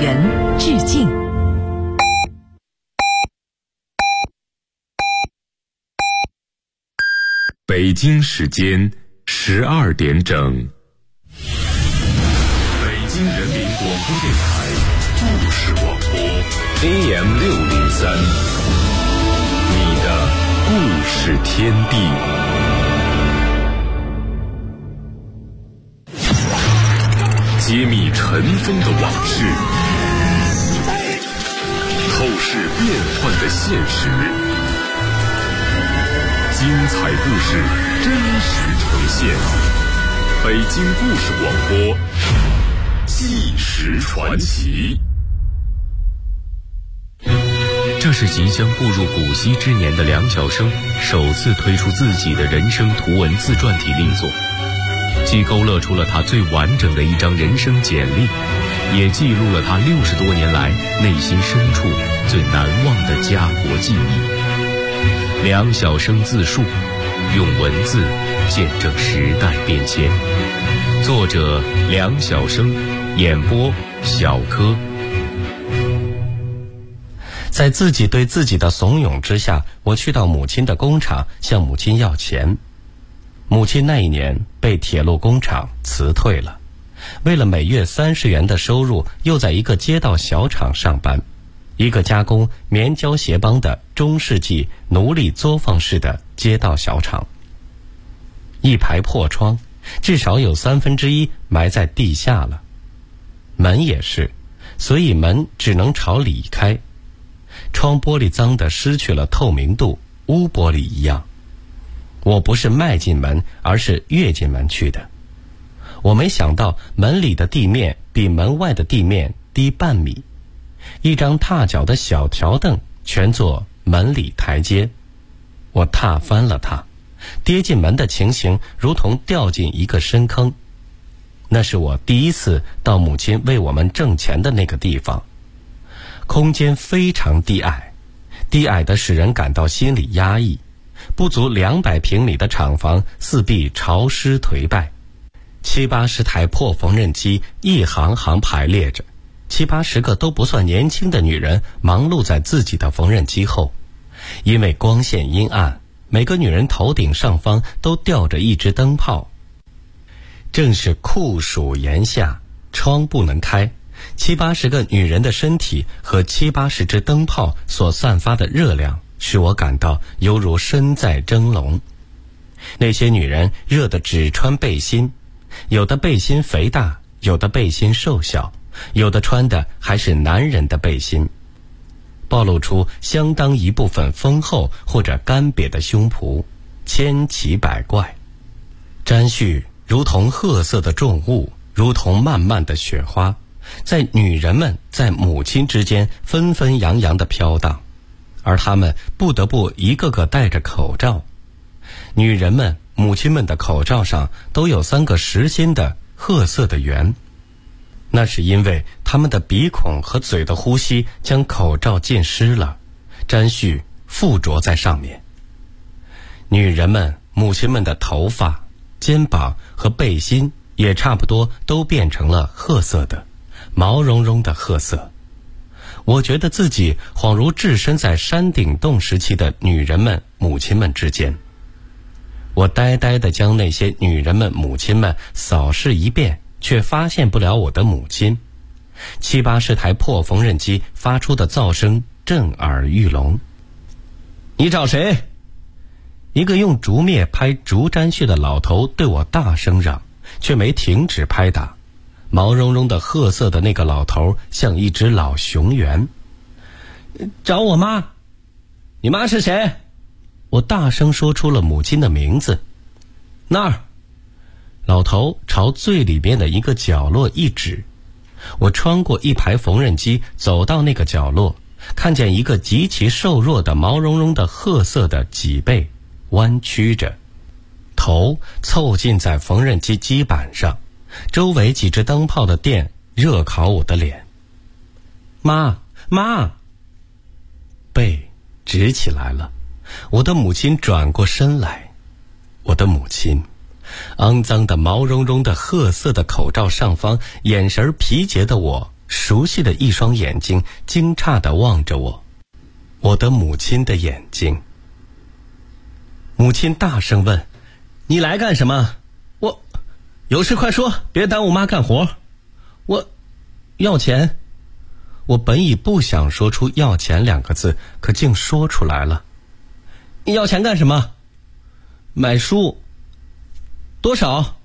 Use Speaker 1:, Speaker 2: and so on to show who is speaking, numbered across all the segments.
Speaker 1: 人致敬。
Speaker 2: 北京时间12点整，北京人民广播电台故事广播 AM603， 你的故事天地。揭秘尘封的往事，透视变幻的现实，精彩故事真实呈现。北京故事广播，纪实传奇。
Speaker 3: 这是即将步入古稀之年的梁晓声首次推出自己的人生图文自传体力作，既勾勒出了他最完整的一张人生简历，也记录了他60多年来内心深处最难忘的家国记忆。梁晓声自述，用文字见证时代变迁。作者梁晓声，演播小柯。
Speaker 4: 在自己对自己的怂恿之下，我去到母亲的工厂向母亲要钱。母亲那一年被铁路工厂辞退了，为了每月30元的收入，又在一个街道小厂上班，一个加工棉胶鞋帮的中世纪奴隶作坊式的街道小厂。一排破窗，至少有1/3埋在地下了，门也是，所以门只能朝里开。窗玻璃脏得失去了透明度，污玻璃一样。我不是迈进门，而是跃进门去的。我没想到门里的地面比门外的地面低半米，一张踏脚的小条凳全做门里台阶。我踏翻了它，跌进门的情形如同掉进一个深坑。那是我第一次到母亲为我们挣钱的那个地方。空间非常低矮，低矮的使人感到心里压抑。不足200平米的厂房四壁潮湿颓败，70-80台破缝纫机一行行排列着，70-80个都不算年轻的女人忙碌在自己的缝纫机后。因为光线阴暗，每个女人头顶上方都吊着一只灯泡。正是酷暑炎夏，窗不能开，70-80个女人的身体和70-80只灯泡所散发的热量使我感到犹如身在蒸笼。那些女人热得只穿背心，有的背心肥大，有的背心瘦小，有的穿的还是男人的背心，暴露出相当一部分丰厚或者干瘪的胸脯，千奇百怪。沾絮如同褐色的重物，如同漫漫的雪花，在女人们在母亲之间纷纷扬扬地飘荡，而她们不得不一个个戴着口罩。女人们母亲们的口罩上都有3个实心的褐色的圆，那是因为她们的鼻孔和嘴的呼吸将口罩浸湿了，沾絮附着在上面。女人们母亲们的头发、肩膀和背心也差不多都变成了褐色的，毛茸茸的褐色。我觉得自己恍如置身在山顶洞时期的女人们母亲们之间。我呆呆地将那些女人们母亲们扫视一遍，却发现不了我的母亲。70-80台破缝纫机发出的噪声震耳欲聋。你找谁？一个用竹篾拍竹沾絮的老头对我大声嚷，却没停止拍打。毛茸茸的褐色的那个老头像一只老熊猿。找我妈。你妈是谁？我大声说出了母亲的名字。那儿。老头朝最里边的一个角落一指。我穿过一排缝纫机走到那个角落，看见一个极其瘦弱的毛茸茸的褐色的脊背弯曲着，头凑近在缝纫机基板上，周围几只灯泡的电热烤我的脸。妈，背直起来了。我的母亲转过身来，我的母亲，肮脏的毛茸茸的褐色的口罩上方，眼神疲竭的我熟悉的一双眼睛惊诧地望着我，我的母亲的眼睛。母亲大声问：“你来干什么？”“我有事快说，别耽误妈干活。”“我要钱。”我本已不想说出要钱2个字，可竟说出来了。“你要钱干什么？”“买书。”“多少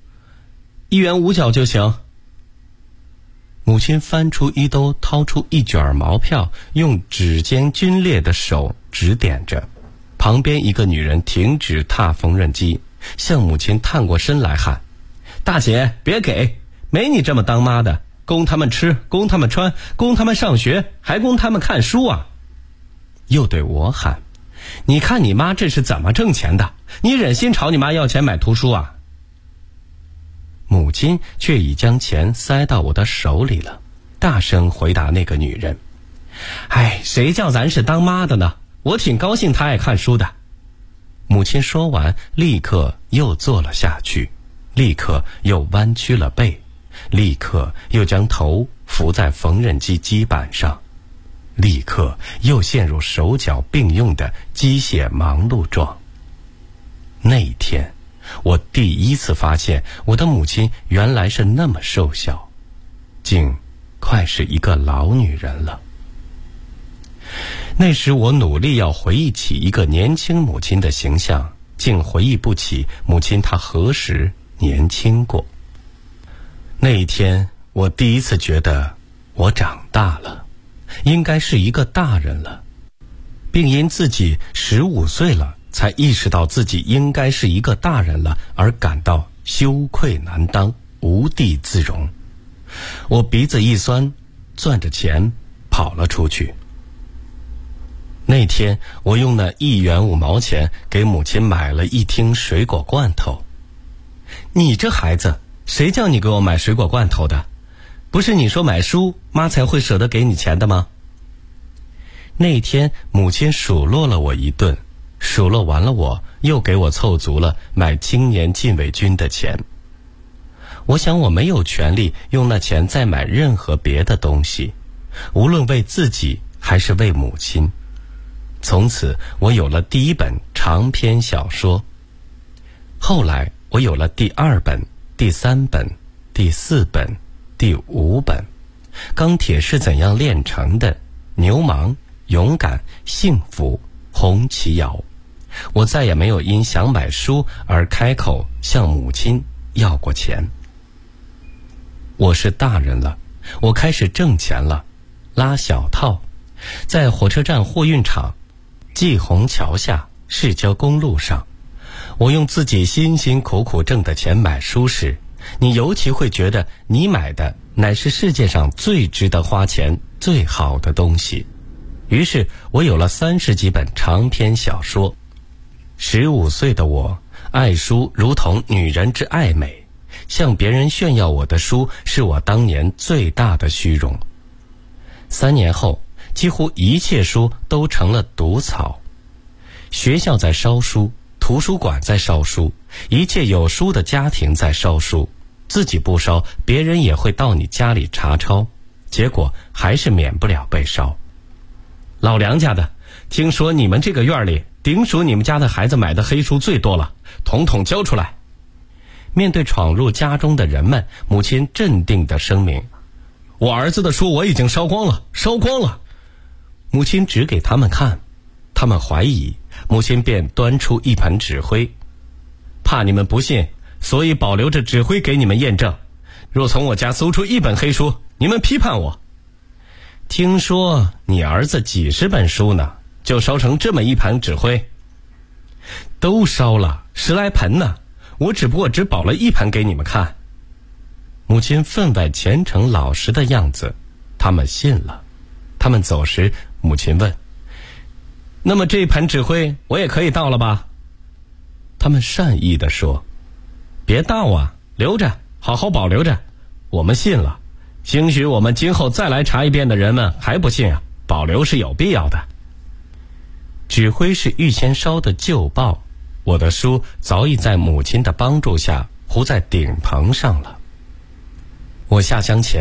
Speaker 4: ？”“1元5角就行。”母亲翻出衣兜，掏出一卷毛票，用指尖皲裂的手指点着。旁边一个女人停止踏缝纫机，向母亲探过身来喊：“大姐，别给，没你这么当妈的，供他们吃，供他们穿，供他们上学，还供他们看书啊！”又对我喊：“你看你妈这是怎么挣钱的？你忍心朝你妈要钱买图书啊？”母亲却已将钱塞到我的手里了，大声回答那个女人：“哎，谁叫咱是当妈的呢？我挺高兴她爱看书的。”母亲说完，立刻又坐了下去，立刻又弯曲了背，立刻又将头伏在缝纫机基板上，立刻又陷入手脚并用的机械忙碌状。那一天，我第一次发现我的母亲原来是那么瘦小，竟快是一个老女人了。那时我努力要回忆起一个年轻母亲的形象，竟回忆不起母亲她何时年轻过。那一天，我第一次觉得我长大了，应该是一个大人了，并因自己15岁了才意识到自己应该是一个大人了而感到羞愧难当，无地自容。我鼻子一酸，攥着钱跑了出去。那天我用那1元5毛钱给母亲买了1听水果罐头。“你这孩子，谁叫你给我买水果罐头的？不是你说买书，妈才会舍得给你钱的吗？”那天母亲数落了我一顿，数落完了我又给我凑足了买青年禁卫军的钱。我想我没有权利用那钱再买任何别的东西，无论为自己还是为母亲。从此我有了第1本长篇小说，后来我有了第2本、第3本、第4本、第5本。钢铁是怎样炼成的？牛虻、勇敢、幸福、红旗摇。我再也没有因想买书而开口向母亲要过钱。我是大人了，我开始挣钱了，拉小套，在火车站货运场、济虹桥下、市郊公路上，我用自己辛辛苦苦挣的钱买书时，你尤其会觉得你买的乃是世界上最值得花钱、最好的东西。于是我有了30几本长篇小说。15岁的我爱书如同女人之爱美，向别人炫耀我的书是我当年最大的虚荣。3年后，几乎一切书都成了毒草。学校在烧书，图书馆在烧书，一切有书的家庭在烧书。自己不烧，别人也会到你家里查抄，结果还是免不了被烧。老梁家的，听说你们这个院里顶属你们家的孩子买的黑书最多了，统统交出来。面对闯入家中的人们，母亲镇定地声明：“我儿子的书我已经烧光了，烧光了。”母亲指给他们看，他们怀疑，母亲便端出一盆纸灰，怕你们不信，所以保留着纸灰给你们验证。若从我家搜出1本黑书，你们批判我。听说你儿子几10本书呢，就烧成这么一盆纸灰？都烧了10来盆呢，我只不过只保了1盆给你们看。母亲分外虔诚老实的样子，他们信了。他们走时，母亲问：“那么这一盆纸灰我也可以倒了吧？”他们善意地说：“别倒啊，留着，好好保留着。我们信了，兴许我们今后再来查一遍的人们还不信啊，保留是有必要的。”纸灰是预先烧的旧报，我的书早已在母亲的帮助下糊在顶棚上了。我下乡前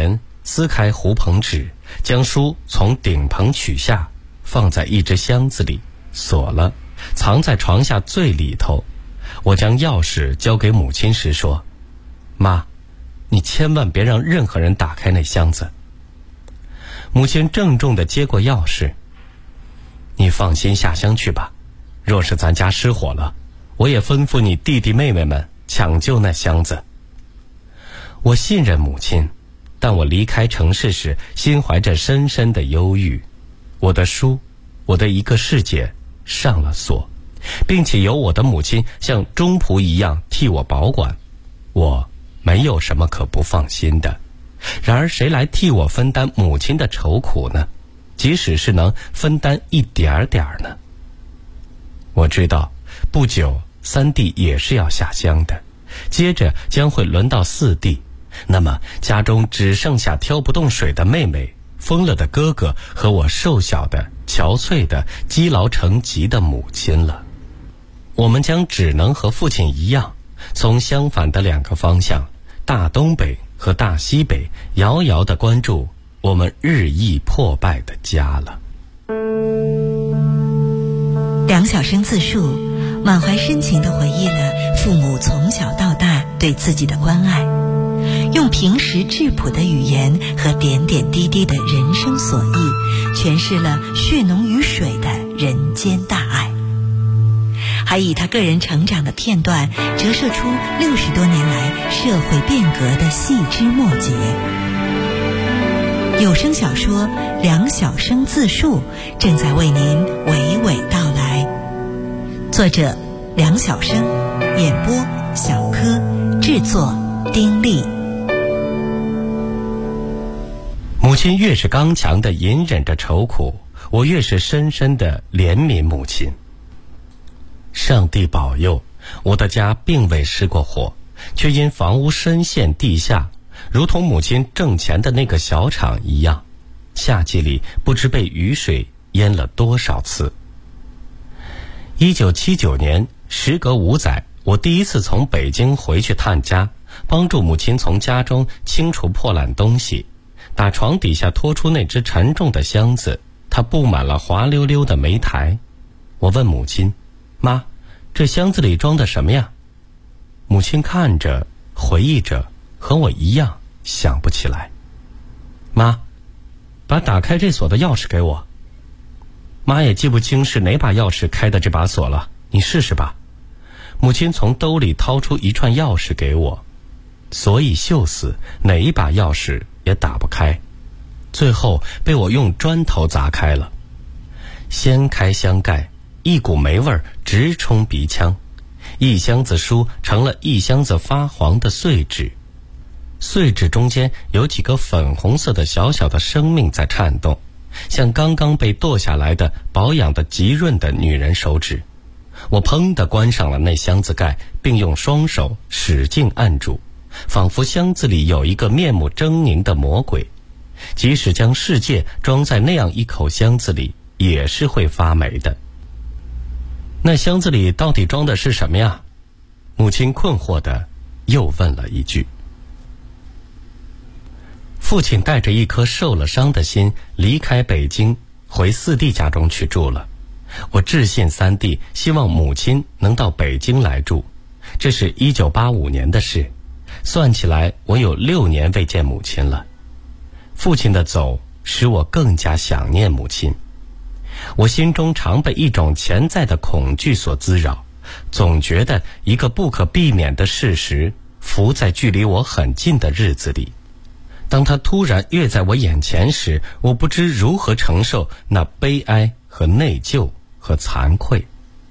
Speaker 4: 撕开胡棚纸，将书从顶棚取下，放在一只箱子里，锁了，藏在床下最里头。我将钥匙交给母亲时说：妈，你千万别让任何人打开那箱子。母亲郑重地接过钥匙：你放心下乡去吧，若是咱家失火了，我也吩咐你弟弟妹妹们抢救那箱子。我信任母亲，但我离开城市时心怀着深深的忧郁。我的书，我的一个世界上了锁，并且由我的母亲像中仆一样替我保管，我没有什么可不放心的。然而谁来替我分担母亲的愁苦呢？即使是能分担一点点呢？我知道不久三弟也是要下乡的，接着将会轮到四弟，那么家中只剩下挑不动水的妹妹，疯了的哥哥和我瘦小的憔悴的积劳成疾的母亲了。我们将只能和父亲一样，从相反的两个方向，大东北和大西北，遥遥地关注我们日益破败的家了。
Speaker 1: 梁晓声自述，满怀深情地回忆了父母从小到大对自己的关爱，用平实质朴的语言和点点滴滴的人生所忆，诠释了血浓于水的人间大爱，还以他个人成长的片段折射出60多年来社会变革的细枝末节。有声小说《梁晓声自述》正在为您娓娓道来，作者梁晓声，演播小柯，制作丁力。
Speaker 4: 母亲越是刚强地隐忍着愁苦，我越是深深地怜悯母亲。上帝保佑，我的家并未失过火，却因房屋深陷地下，如同母亲挣钱的那个小厂一样，夏季里不知被雨水淹了多少次。1979年，时隔5载，我第一次从北京回去探家，帮助母亲从家中清除破烂东西，打床底下拖出那只沉重的箱子，它布满了滑溜溜的煤台。我问母亲：妈，这箱子里装的什么呀？母亲看着，回忆着，和我一样想不起来。妈，把打开这锁的钥匙给我。妈也记不清是哪把钥匙开的这把锁了，你试试吧。母亲从兜里掏出一串钥匙给我，锁已锈死，哪一把钥匙也打不开，最后被我用砖头砸开了。掀开箱盖，一股霉味直冲鼻腔，一箱子书成了一箱子发黄的碎纸，碎纸中间有几个粉红色的小小的生命在颤动，像刚刚被剁下来的保养的极润的女人手指。我砰地关上了那箱子盖，并用双手使劲按住，仿佛箱子里有一个面目狰狞的魔鬼，即使将世界装在那样一口箱子里，也是会发霉的。那箱子里到底装的是什么呀？母亲困惑地又问了一句。父亲带着一颗受了伤的心离开北京，回四弟家中去住了。我致信三弟，希望母亲能到北京来住。这是1985年的事，算起来我有6年未见母亲了。父亲的走使我更加想念母亲，我心中常被一种潜在的恐惧所滋扰，总觉得一个不可避免的事实浮在距离我很近的日子里。当它突然跃在我眼前时，我不知如何承受那悲哀和内疚和惭愧。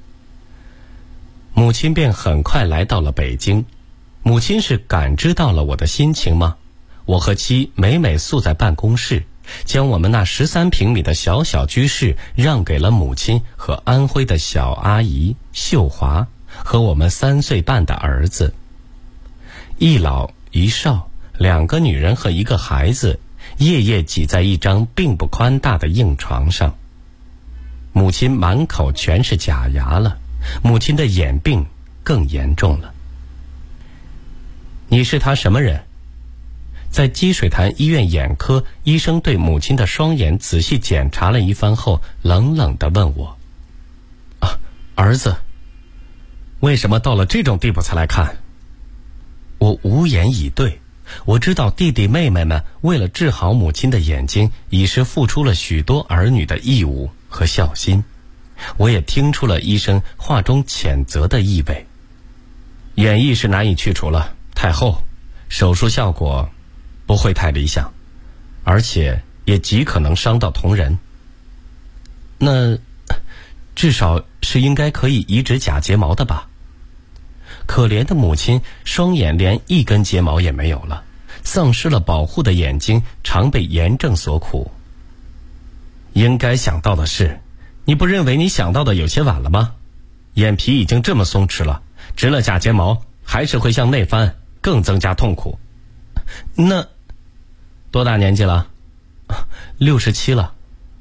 Speaker 4: 母亲便很快来到了北京。母亲是感知到了我的心情吗？我和妻每每宿在办公室，将我们那13平米的小小居室让给了母亲和安徽的小阿姨秀华和我们3岁半的儿子。一老一少，2个女人和1个孩子，夜夜挤在一张并不宽大的硬床上。母亲满口全是假牙了，母亲的眼病更严重了。你是她什么人？ 在积水潭医院眼科，医生对母亲的双眼仔细检查了一番后，冷冷地问我：儿子，为什么到了这种地步才来看？我无言以对。我知道弟弟妹妹们为了治好母亲的眼睛，已是付出了许多儿女的义务和孝心。我也听出了医生话中谴责的意味。眼翳是难以去除了，太厚，手术效果不会太理想，而且也极可能伤到瞳仁。那至少是应该可以移植假睫毛的吧？可怜的母亲双眼连一根睫毛也没有了，丧失了保护的眼睛常被炎症所苦。应该想到的是，你不认为你想到的有些晚了吗？眼皮已经这么松弛了，植了假睫毛还是会向内翻，更增加痛苦。那多大年纪了？67了。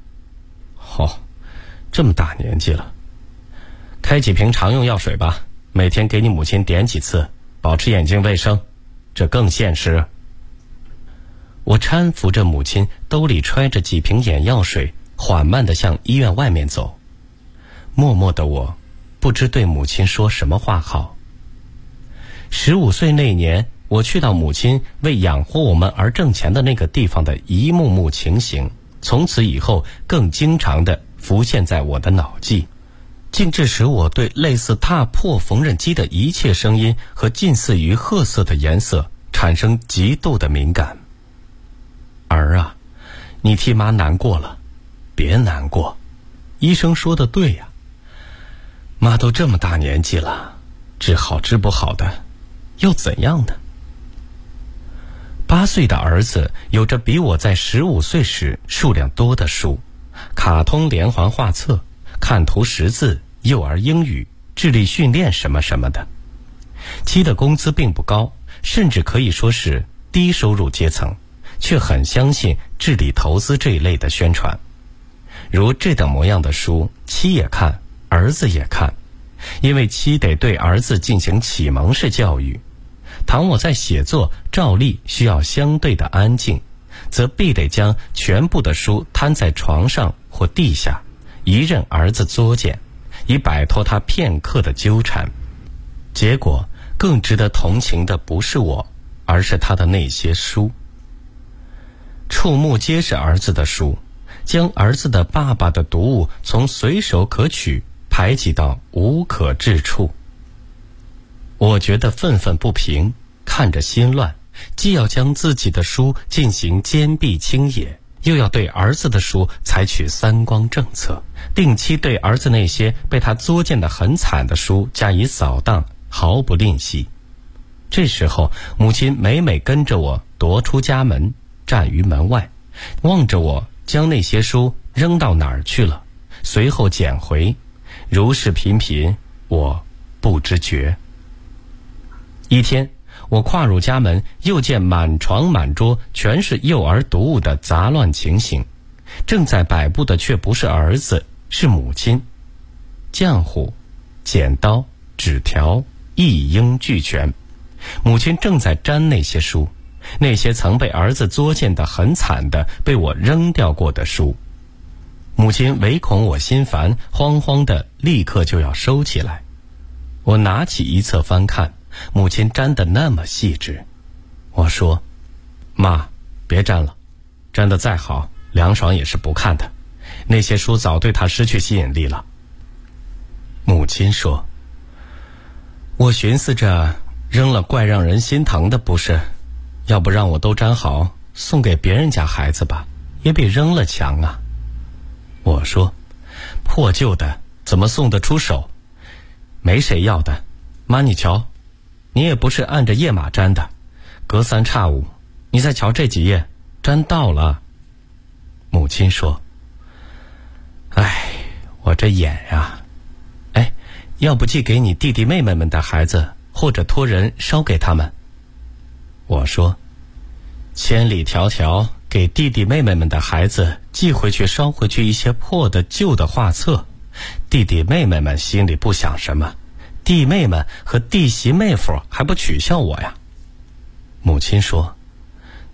Speaker 4: 这么大年纪了，开几瓶常用药水吧，每天给你母亲点几次，保持眼睛卫生，这更现实。我搀扶着母亲，兜里揣着几瓶眼药水，缓慢地向医院外面走。默默的我不知对母亲说什么话好。15岁那年，我去到母亲为养活我们而挣钱的那个地方的一幕幕情形，从此以后更经常地浮现在我的脑际，竟致使我对类似踏破缝纫机的一切声音和近似于褐色的颜色产生极度的敏感。儿啊，你替妈难过了，别难过，医生说的对呀，妈都这么大年纪了，治好治不好的又怎样呢？8岁的儿子有着比我在15岁时数量多的书，卡通连环画册、看图识字、幼儿英语、智力训练什么什么的。其的工资并不高，甚至可以说是低收入阶层，却很相信智力投资这一类的宣传。如这等模样的书，妻也看，儿子也看，因为妻得对儿子进行启蒙式教育。倘我在写作，照例需要相对的安静，则必得将全部的书摊在床上或地下，一任儿子作践，以摆脱他片刻的纠缠。结果更值得同情的不是我，而是他的那些书。触目皆是儿子的书，将儿子的爸爸的读物从随手可取排挤到无可治处。我觉得愤愤不平，看着心乱，既要将自己的书进行坚壁清野，又要对儿子的书采取三光政策，定期对儿子那些被他作践得很惨的书加以扫荡，毫不吝惜。这时候母亲每每跟着我踱出家门，站于门外，望着我将那些书扔到哪儿去了，随后捡回，如是频频，我不知觉。一天我跨入家门，又见满床满桌全是幼儿读物的杂乱情形，正在摆布的却不是儿子，是母亲。浆糊、剪刀、纸条一应俱全，母亲正在粘那些书，那些曾被儿子作践得很惨的被我扔掉过的书。母亲唯恐我心烦，慌慌的立刻就要收起来。我拿起一册翻看，母亲粘得那么细致。我说：妈，别粘了，粘得再好，凉爽也是不看的，那些书早对他失去吸引力了。母亲说：我寻思着扔了怪让人心疼的不是，要不让我都粘好送给别人家孩子吧，也比扔了强啊。我说：破旧的怎么送得出手，没谁要的，妈你瞧，你也不是按着页码粘的，隔三差五，你再瞧这几页，粘到了。母亲说：哎，我这眼呀，哎，要不寄给你弟弟妹妹们的孩子，或者托人捎给他们。我说：千里迢迢给弟弟妹妹们的孩子寄回去捎回去一些破的旧的画册，弟弟妹妹们心里不想什么，弟妹们和弟媳妹夫还不取笑我呀。母亲说：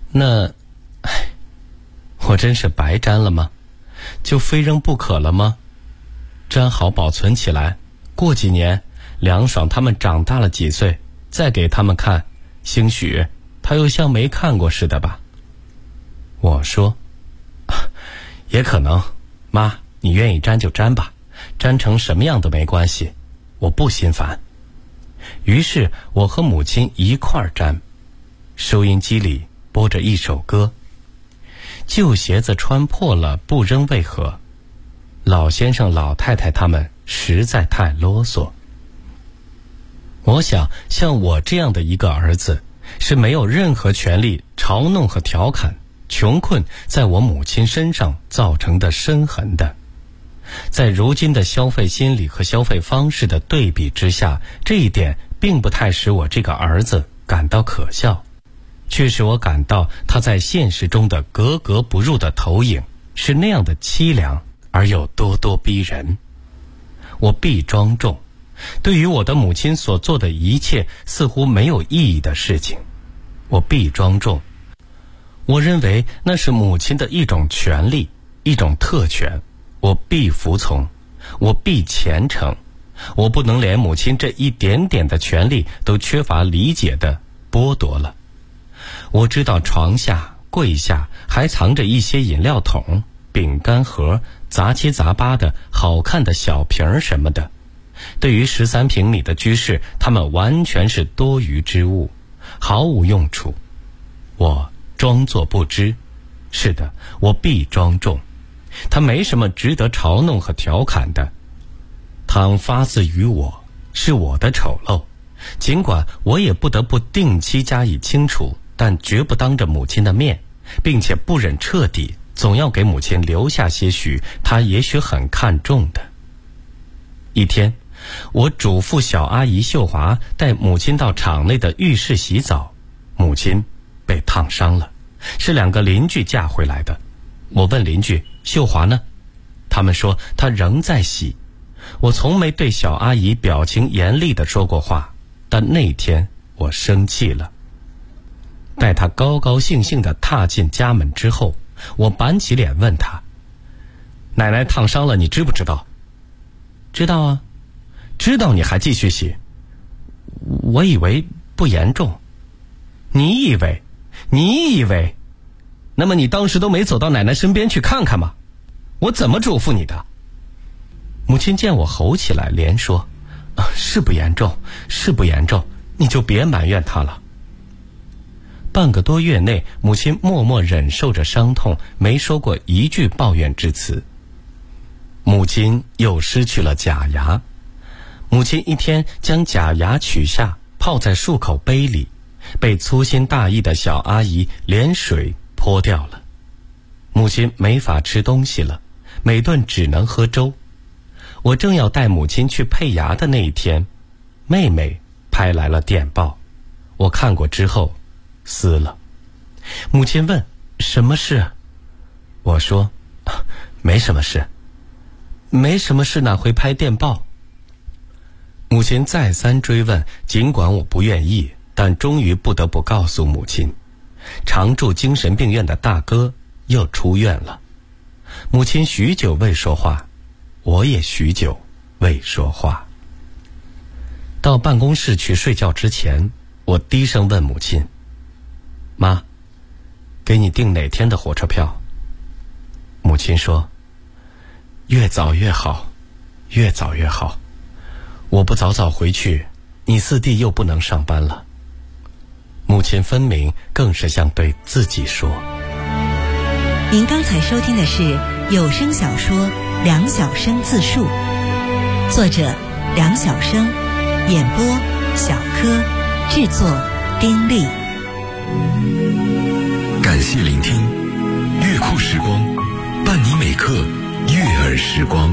Speaker 4: 那，我真是白粘了吗？就非扔不可了吗？粘好保存起来，过几年梁爽他们长大了几岁，再给他们看，兴许他又像没看过似的吧。我说，也可能，妈，你愿意粘就粘吧，粘成什么样都没关系，我不心烦。于是我和母亲一块儿粘，收音机里播着一首歌，旧鞋子穿破了不扔为何？老先生老太太他们实在太啰嗦。我想像我这样的一个儿子，是没有任何权利嘲弄和调侃穷困在我母亲身上造成的深痕的。在如今的消费心理和消费方式的对比之下，这一点并不太使我这个儿子感到可笑，却使我感到他在现实中的格格不入的投影是那样的凄凉而又咄咄逼人。我必庄重，对于我的母亲所做的一切似乎没有意义的事情，我必庄重。我认为那是母亲的一种权利，一种特权，我必服从，我必虔诚。我不能连母亲这一点点的权利都缺乏理解的剥夺了。我知道床下柜下还藏着一些饮料桶、饼干盒、杂七杂八的好看的小瓶什么的，对于13平米的居室，它们完全是多余之物，毫无用处。我装作不知，是的，我必庄重。它没什么值得嘲弄和调侃的。倘发自于我，是我的丑陋，尽管我也不得不定期加以清除，但绝不当着母亲的面，并且不忍彻底，总要给母亲留下些许她也许很看重的。一天，我嘱咐小阿姨秀华带母亲到厂内的浴室洗澡，母亲被烫伤了，是2个邻居嫁回来的。我问邻居秀华呢？他们说她仍在洗。我从没对小阿姨表情严厉地说过话，但那天我生气了。待她高高兴兴地踏进家门之后，我板起脸问她：奶奶烫伤了，你知不知道？知道啊。知道你还继续洗？我以为不严重。你以为？那么你当时都没走到奶奶身边去看看吗？我怎么嘱咐你的？母亲见我吼起来，连说：是不严重，你就别埋怨她了。半个多月内，母亲默默忍受着伤痛，没说过一句抱怨之词。母亲又失去了假牙，母亲一天将假牙取下，泡在漱口杯里，被粗心大意的小阿姨连水泼掉了。母亲没法吃东西了，每顿只能喝粥。我正要带母亲去配牙的那一天，妹妹拍来了电报，我看过之后撕了。母亲问：什么事？我说：没什么事。没什么事哪会拍电报？母亲再三追问，尽管我不愿意，但终于不得不告诉母亲，常住精神病院的大哥又出院了。母亲许久未说话，我也许久未说话。到办公室去睡觉之前，我低声问母亲：妈，给你订哪天的火车票？母亲说：越早越好，越早越好。我不早早回去，你四弟又不能上班了。母亲分明更是像对自己说。
Speaker 1: 您刚才收听的是有声小说《梁晓声自述》，作者梁晓声，演播小柯，制作丁力。
Speaker 2: 感谢聆听，乐库时光，伴你每刻悦耳时光。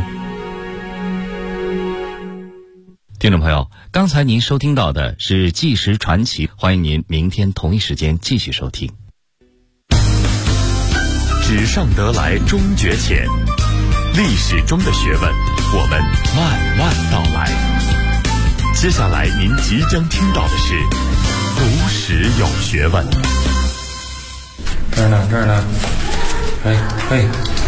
Speaker 5: 听众朋友，刚才您收听到的是纪实传奇，欢迎您明天同一时间继续收听。
Speaker 2: 纸上得来终觉浅，历史中的学问，我们慢慢道来。接下来您即将听到的是读史有学问。
Speaker 6: 这儿呢，嘿，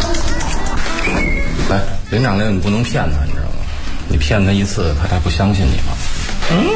Speaker 6: 来，连长令你不能骗他，你知道吗？你骗他一次，他还不相信你吗？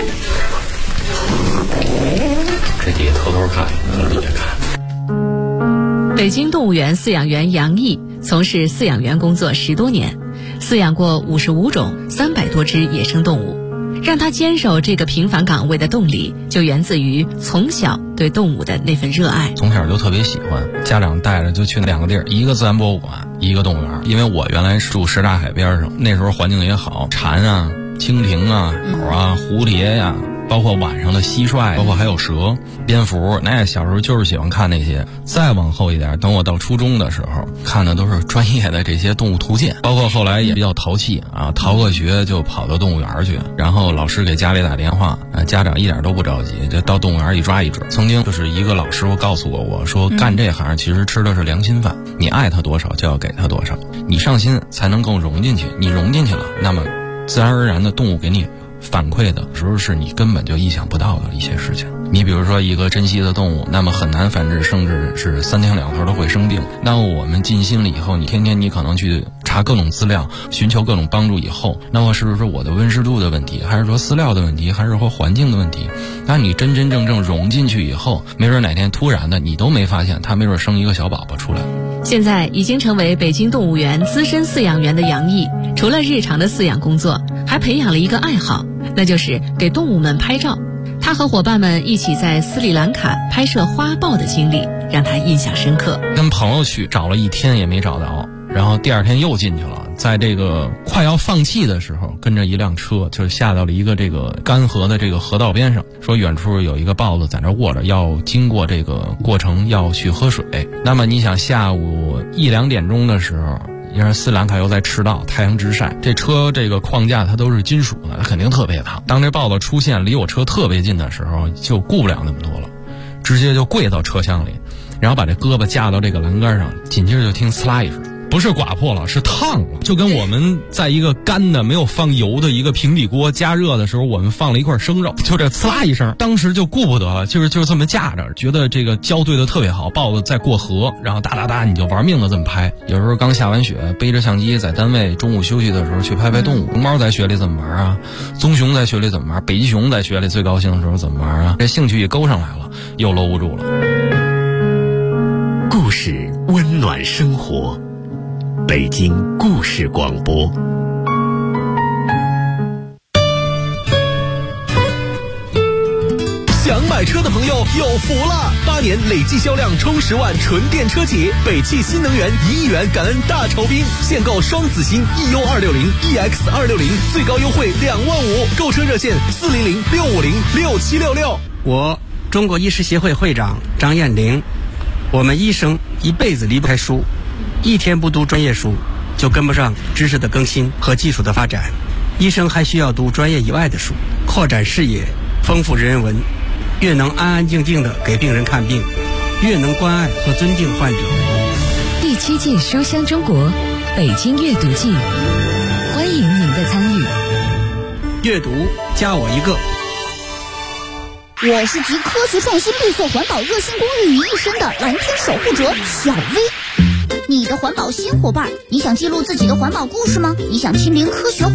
Speaker 6: 这底下偷偷看，底下看。
Speaker 7: 北京动物园饲养员杨毅从事饲养员工作10多年，饲养过55种300多只野生动物。让他坚守这个平凡岗位的动力，就源自于从小对动物的那份热爱。
Speaker 6: 从小就特别喜欢，家长带着就去2个地儿，一个自然博物馆，一个动物园。因为我原来住什刹海边上，那时候环境也好，蝉啊、蜻蜓啊、鸟啊、蝴蝶呀，包括晚上的蟋蟀，包括还有蛇、蝙蝠，那小时候就是喜欢看那些。再往后一点，等我到初中的时候，看的都是专业的这些动物图鉴，包括后来也比较淘气啊，逃个学就跑到动物园去，然后老师给家里打电话，家长一点都不着急，就到动物园一抓一准。曾经就是一个老师傅告诉我说，干这行其实吃的是良心饭，你爱他多少就要给他多少，你上心才能更融进去，你融进去了，那么自然而然的动物给你反馈的时候是你根本就意想不到的一些事情。你比如说一个珍稀的动物，那么很难繁殖，甚至是3天2头都会生病。那么我们尽心了以后，你天天你可能去查各种资料，寻求各种帮助以后，那么是不是我的温湿度的问题，还是说饲料的问题，还是说环境的问题？那你真真正正融进去以后，没准哪天突然的你都没发现，它没准生一个小宝宝出来。
Speaker 7: 现在已经成为北京动物园资深饲养员的杨毅，除了日常的饲养工作，还培养了一个爱好，那就是给动物们拍照。他和伙伴们一起在斯里兰卡拍摄花豹的经历让他印象深刻。
Speaker 6: 跟朋友去找了1天也没找到，然后第2天又进去了，在这个快要放弃的时候，跟着一辆车就下到了一个这个干河的这个河道边上，说远处有一个豹子在那卧着，要经过这个过程要去喝水。那么你想下午1、2点钟的时候，因为斯里兰卡又在赤道，太阳直晒，这车这个框架它都是金属的，它肯定特别烫。当这豹子出现离我车特别近的时候，就顾不了那么多了，直接就跪到车厢里，然后把这胳膊架到这个栏杆上，紧接着就听呲啦一声，不是刮破了，是烫了，就跟我们在一个干的没有放油的一个平底锅加热的时候，我们放了一块生肉，就这呲啦一声，当时就顾不得了，就是这么架着，觉得这个胶对的特别好，豹子在过河，然后哒哒哒你就玩命的这么拍。有时候刚下完雪，背着相机在单位中午休息的时候去拍拍动物，熊猫在雪里怎么玩啊，棕熊在雪里怎么玩，北极熊在雪里最高兴的时候怎么玩啊，这兴趣也勾上来了，又搂不住了。
Speaker 2: 故事温暖生活，北京故事广播。
Speaker 8: 想买车的朋友有福了！8年累计销量冲10万纯电车企，北汽新能源1亿元感恩大酬宾，现购双子星 EU260、EX260，最高优惠2万5，购车热线400-650-6766。
Speaker 9: 我中国医师协会会长张艳玲，我们医生一辈子离不开书，一天不读专业书，就跟不上知识的更新和技术的发展。医生还需要读专业以外的书，扩展视野，丰富人文。越能安安静静地给病人看病，越能关爱和尊敬患者。
Speaker 10: 第7届书香中国北京阅读季，欢迎您的参与。
Speaker 9: 阅读加我一个。
Speaker 11: 我是集科学创新、绿色环保、热心公益于一身的蓝天守护者小薇。你的环保新伙伴，你想记录自己的环保故事吗？你想亲临科学